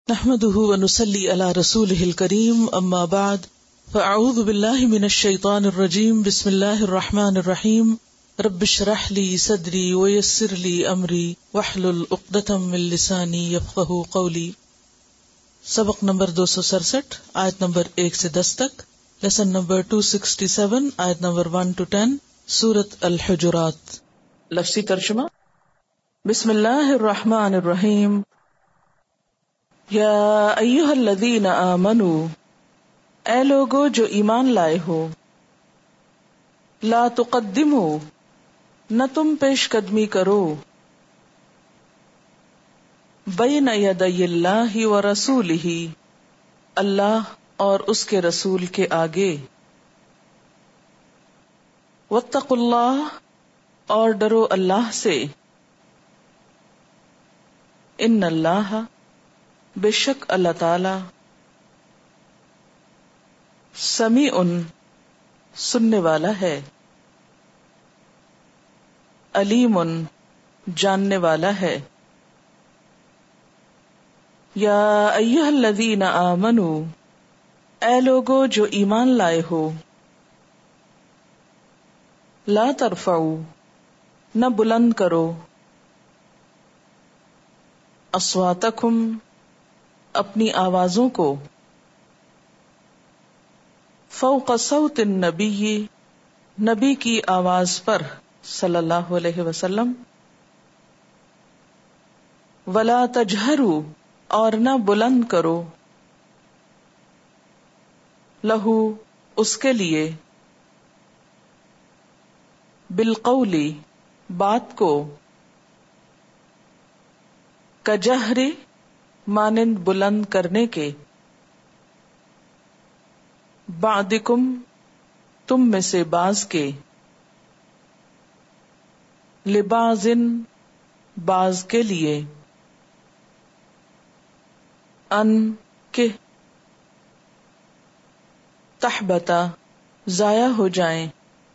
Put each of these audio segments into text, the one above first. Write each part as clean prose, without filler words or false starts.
نحمده ونصلي على رسوله الكريم اما بعد فاعوذ بالله من الشيطان الرجيم بسم الله الرحمن الرحيم رب اشرح لي صدري ويسر لي امري واحلل عقدة من لساني يفقهوا قولي. سبق نمبر 267 آیت نمبر 1 سے 10 تک، لیسن نمبر 267 آیت نمبر 1 to 10 سورۃ الحجرات. لفظی ترجمہ: بسم اللہ الرحمن الرحیم. یا ایھا الذین آمنوا، اے لوگو جو ایمان لائے ہو، لا تقدموا، نہ تم پیش قدمی کرو، بین یدی اللہ ورسولہ، اللہ اور اس کے رسول کے آگے، واتقوا اللہ، اور ڈرو اللہ سے، ان اللہ، بے شک اللہ تعالی، سمیع، سننے والا ہے، علیم، جاننے والا ہے. یا ایھا الذین آمنوا، اے لوگو جو ایمان لائے ہو، لا ترفعوا، نہ بلند کرو، اصواتکم، اپنی آوازوں کو، فوق صوت النبی، نبی کی آواز پر، صلی اللہ علیہ وسلم، ولا تجہروا، اور نہ بلند کرو، لہو، اس کے لیے، بالقول، بات کو، کجہر، مانند بلند کرنے کے، بعضکم، تم میں سے بعض کے، لبعض، بعض کے لیے، ان، کہ، تحبط، ضائع ہو جائیں،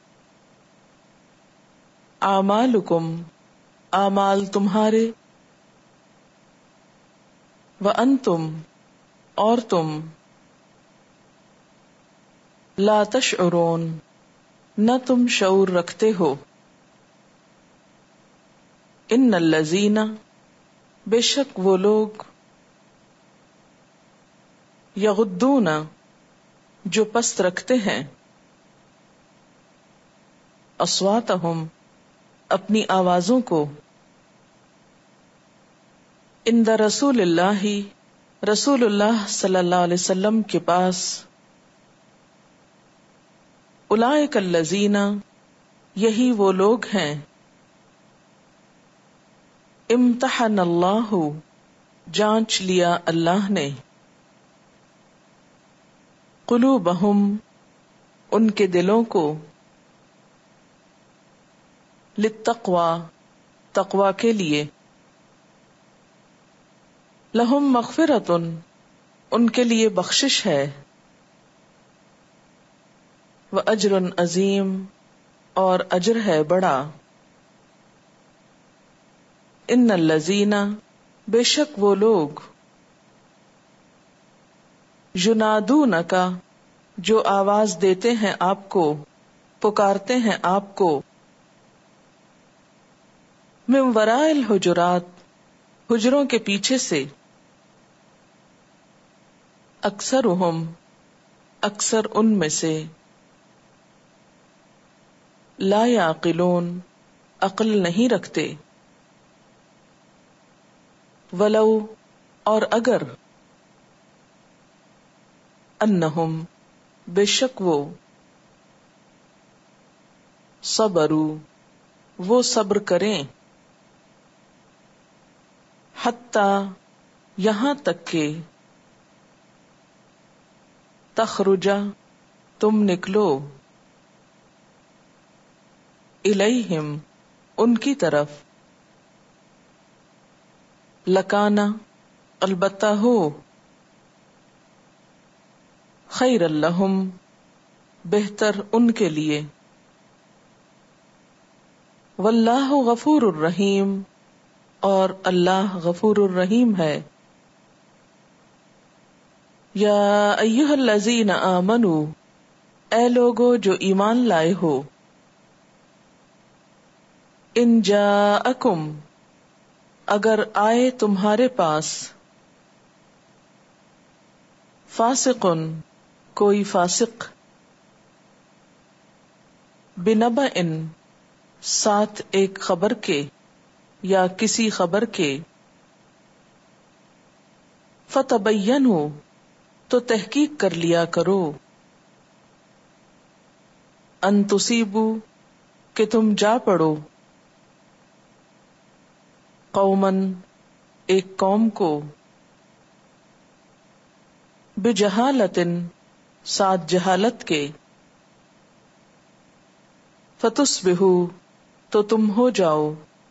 اعمالکم، اعمال تمہارے، وانتم، اور تم، لا تشعرون، نہ تم شعور رکھتے ہو. ان الذین، بے شک وہ لوگ، یغضون، جو پست رکھتے ہیں، اصواتہم، اپنی آوازوں کو، عند رسول اللہ، رسول اللہ صلی اللہ علیہ وسلم کے پاس، اولئک الذین، یہی وہ لوگ ہیں، امتحن اللہ، جانچ لیا اللہ نے، قلوبہم، ان کے دلوں کو، للتقوی، تقوی کے لیے، لہم مغفرۃ، ان کے لیے بخشش ہے، واجر عظیم، اور اجر ہے بڑا. ان الذین، بے شک وہ لوگ، ینادونک، جو آواز دیتے ہیں آپ کو، پکارتے ہیں آپ کو، من وراء الحجرات، حجروں کے پیچھے سے، اکثرہم، اکثر ان میں سے، لا یعقلون، عقل نہیں رکھتے، ولو، اور اگر، انہم، بے شک وہ، صبروا، وہ صبر کریں، حتی، یہاں تک کہ، تخرج، تم نکلو، الیہم، ان کی طرف، لکانا، البتہ ہو، خیر لہم، بہتر ان کے لیے، واللہ غفور الرحیم، اور اللہ غفور الرحیم ہے. یا ایھا الذین آمنوا، اے لوگو جو ایمان لائے ہو، ان جاءکم، اگر آئے تمہارے پاس، فاسقن، کوئی فاسق، بنبأ، ساتھ ایک خبر کے یا کسی خبر کے، فتبینوا، تو تحقیق کر لیا کرو، ان تصیبوا، کہ تم جا پڑو، قومن، ایک قوم کو، بجہالۃ، ساتھ جہالت کے، فتصبحوا، تو تم ہو جاؤ،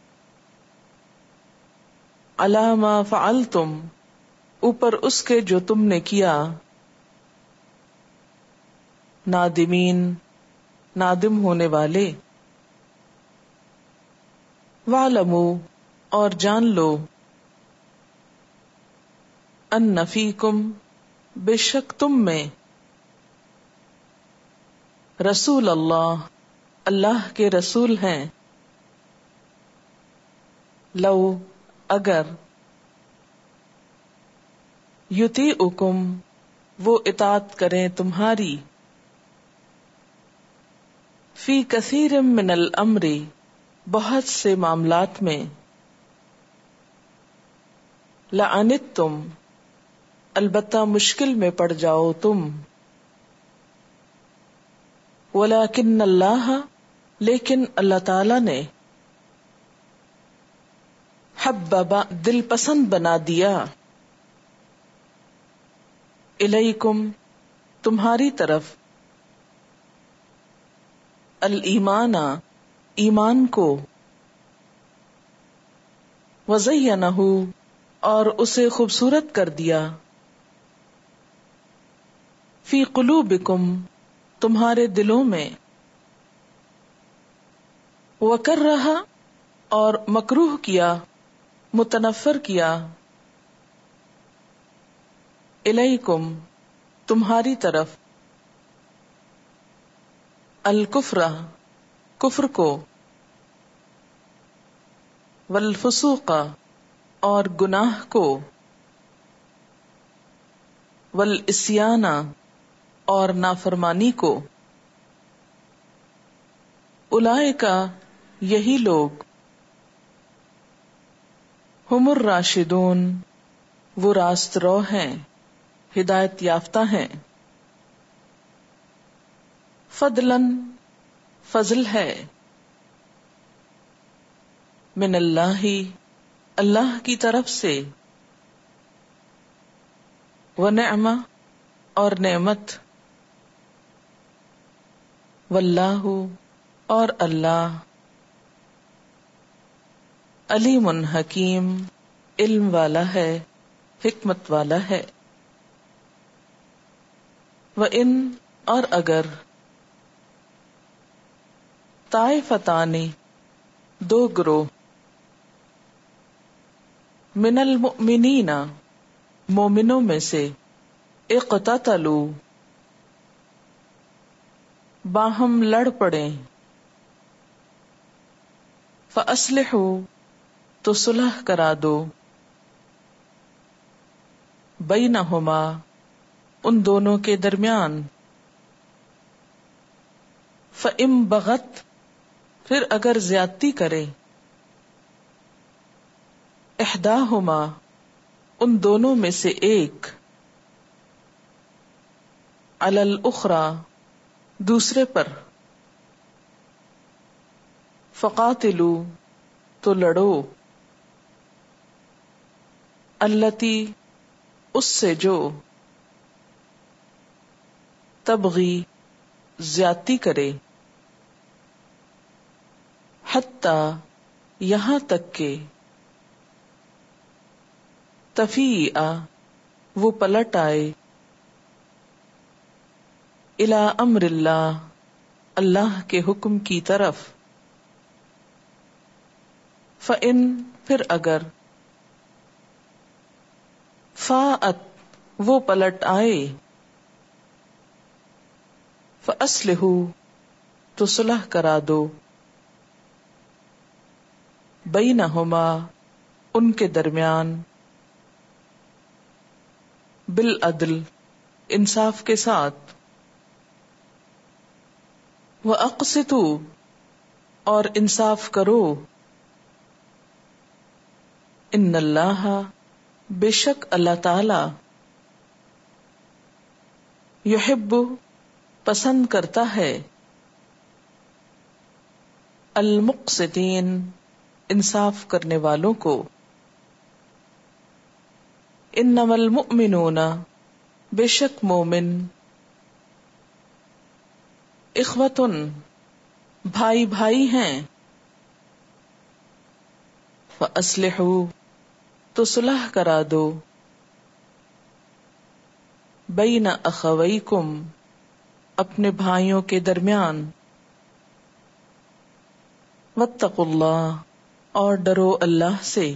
علی ما فعلتم، اوپر اس کے جو تم نے کیا، نادمین، نادم ہونے والے، وَاعْلَمُوا، اور جان لو، ان فیکم، بے شک تم میں، رسول اللہ، اللہ کے رسول ہیں، لو، اگر، یطیعکم، وہ اطاعت کریں تمہاری، فی کثیر من الامر، بہت سے معاملات میں، لعنتم، البتہ مشکل میں پڑ جاؤ تم، ولکن اللہ، لیکن اللہ تعالی نے، حبب، دل پسند بنا دیا، الیکم، تمہاری طرف، الایمان، ایمان کو، وزینہ، اور اسے خوبصورت کر دیا، فی قلوبکم، تمہارے دلوں میں، وکرہ، اور مکروہ کیا، متنفر کیا، الیکم، تمہاری طرف، الکفر، کفر کو، والفسوق، اور گناہ کو، والعصیان، اور نافرمانی کو، اولئک، یہی لوگ، ہم الراشدون، وہ راست رو ہیں، ہدایت یافتہ ہیں، فضلاً، فضل ہے، من اللہ، اللہ کی طرف سے، ونعمہ، اور نعمت، واللہ، اور اللہ، علیم حکیم، علم والا ہے، حکمت والا ہے، وَإِن، اور اگر، طائفتان، دو گروہ، من المؤمنین، مومنوں میں سے، اقتتلوا، باہم لڑ پڑیں، فاصلحوا، تو صلح کرا دو، بینہما، ان دونوں کے درمیان، فَإِن بغت، پھر اگر زیادتی کرے، احداہما، ان دونوں میں سے ایک، علی الاخری، دوسرے پر، فقاتلوا، تو لڑو، التی، اس سے جو، تبغی، زیادتی کرے، حتی، یہاں تک کہ، تفیء، وہ پلٹ آئے، الی امر اللہ، اللہ کے حکم کی طرف، فَإِن، پھر اگر، فاءت، وہ پلٹ آئے، فَأَصْلِحُوا تو صلح کرا دو، بینہما ان کے درمیان، بالعدل انصاف کے ساتھ، وَأَقْسِطُوا اور انصاف کرو، ان اللہ بے شک اللہ تعالی، یحب پسند کرتا ہے، المقسطین انصاف کرنے والوں کو، انما المؤمنون بے شک مومن، اخوتن بھائی بھائی ہیں، فاصلحوا تو صلح کرا دو، بین اخویکم اپنے بھائیوں کے درمیان، واتقوا اللہ اور ڈرو اللہ سے،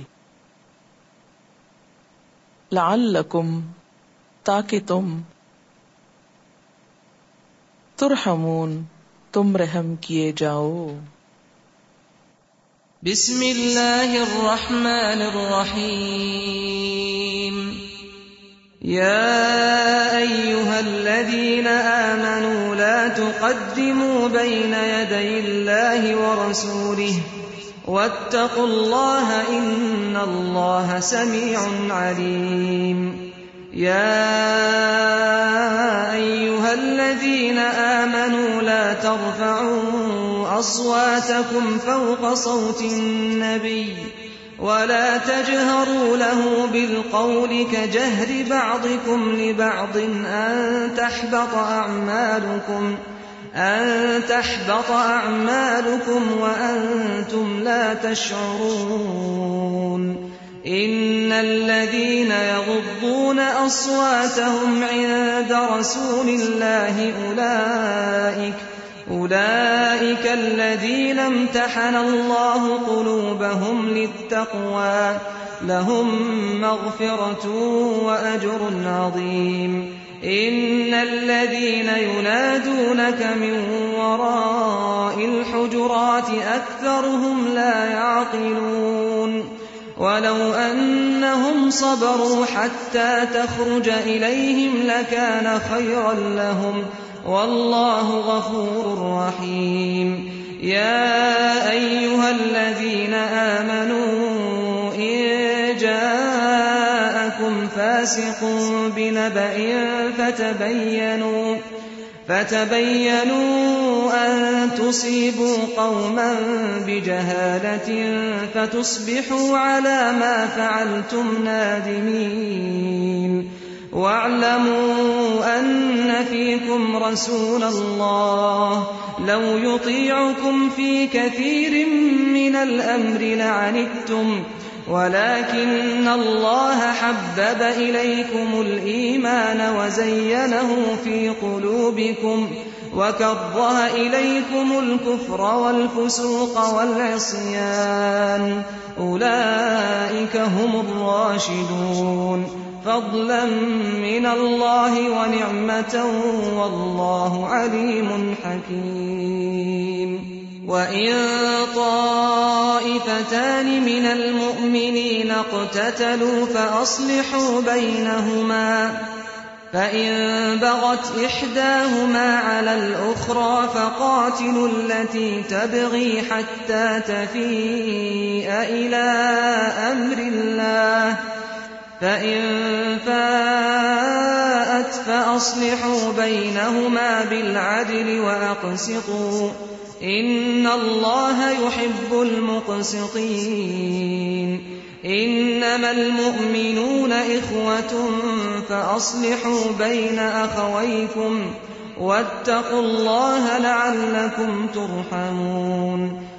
لعلکم تاکہ تم، ترحمون تم رحم کیے جاؤ۔ بسم اللہ الرحمن الرحیم، یا ایہا الذین آمنوا لا تقدموا بین یدی اللہ ورسولہ واتقوا اللہ ان اللہ سمیع علیم۔ یا ایہا الذین آمنوا لا ترفعوا اصواتکم فوق صوت النبی ولا تجهروا له بالقول كجهر بعضكم لبعض أن تحبط أعمالكم وأنتم لا تشعرون۔ إن الذين يغضون أصواتهم عند رسول الله أولئك الذين امتحن الله قلوبهم للتقوى لهم مغفرة وأجر عظيم۔ إن الذين ينادونك من وراء الحجرات أكثرهم لا يعقلون۔ ولو أنهم صبروا حتى تخرج إليهم لكان خيرا لهم والله غفور رحيم۔ يا أيها الذين آمنوا إن جاءكم فاسق بنبأ فتبينوا أن تصيبوا قوما بجهالة فتصبحوا على ما فعلتم نادمين۔ واعلموا أن فيكم رسول الله لو يطيعكم في كثير من الأمر لعنتم ولكن الله حبب إليكم الإيمان وزينه في قلوبكم وكره إليكم الكفر والفسوق والعصيان أولئك هم الراشدون، فضلا من الله ونعمة والله عليم حكيم۔ وإن طائفتان من المؤمنين اقتتلوا فأصلحوا بينهما، فإن بغت إحداهما على الأخرى فقاتلوا التي تبغي حتى تفيء إلى أمر الله، فإن فاءت فأصلحوا بينهما بالعدل وأقسطوا إن الله يحب المقسطين۔ إنما المؤمنون إخوة فأصلحوا بين أخويكم واتقوا الله لعلكم ترحمون۔